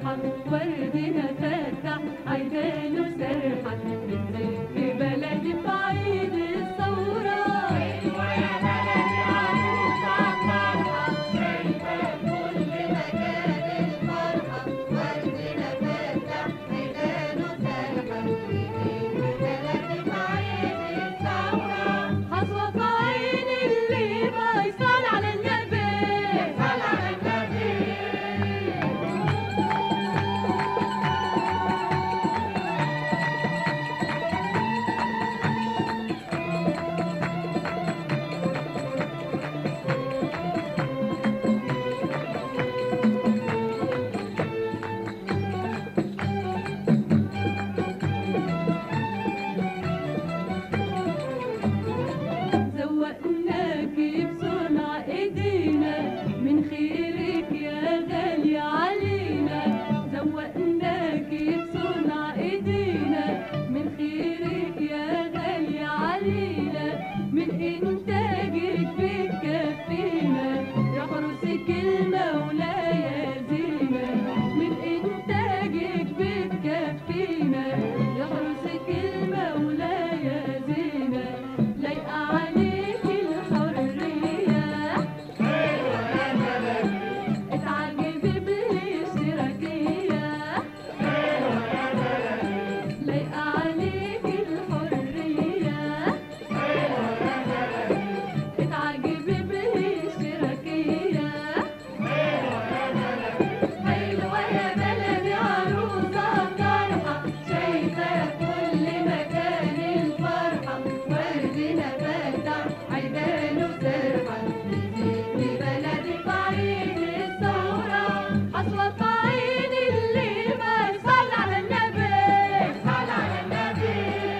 فرحة وردنا فتح عيدانه سرحة بنزل في بلدي في عيد الثورة. حلوة يا بلدي عروسة فرحة جايبة كل مكان الفرحة وردنا فتح عيدانه سرحة بنزل في بلدي في عيد الثورة. حصوة في عين اللي بيصل على النبي صل على النبي. زوقناكي بصنع ايدينا من خيرك يا غالي علينا. زوقناكي بصنع ايدينا من خيرك يا غالي علينا. من انتاجك بتكفينا يا حروسك المولاي يا زينة. من انتاجك بتكفينا يا حروسك المولاي يا زينة. لايقة عليك الحرية حلوة يا بلدي. اتعجبي بالاشتراكية. حلوة يا بلدي. لايقة عليك الحرية حلوة يا بلدي. اتعجبي بالاشتراكية. حلوة يا بلدي عروسة فرحة شايفة كل مكان الفرحة وردنا فتح عيدانه سرحة بنزل في بلدي في عيد الثورة. حصوة في عين اللي ما يصلي على النبي صل على النبي.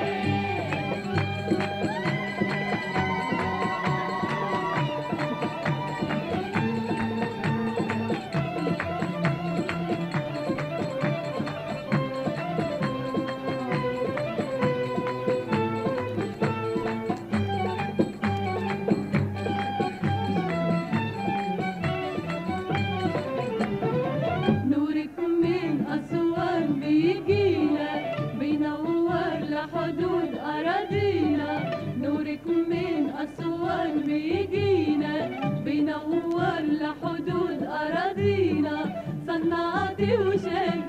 نورك من أسوان بيجينا بينور لحدود أراضينا. نورك من أسوان بيجينا بينور لحدود أراضينا. صنعتي وشارع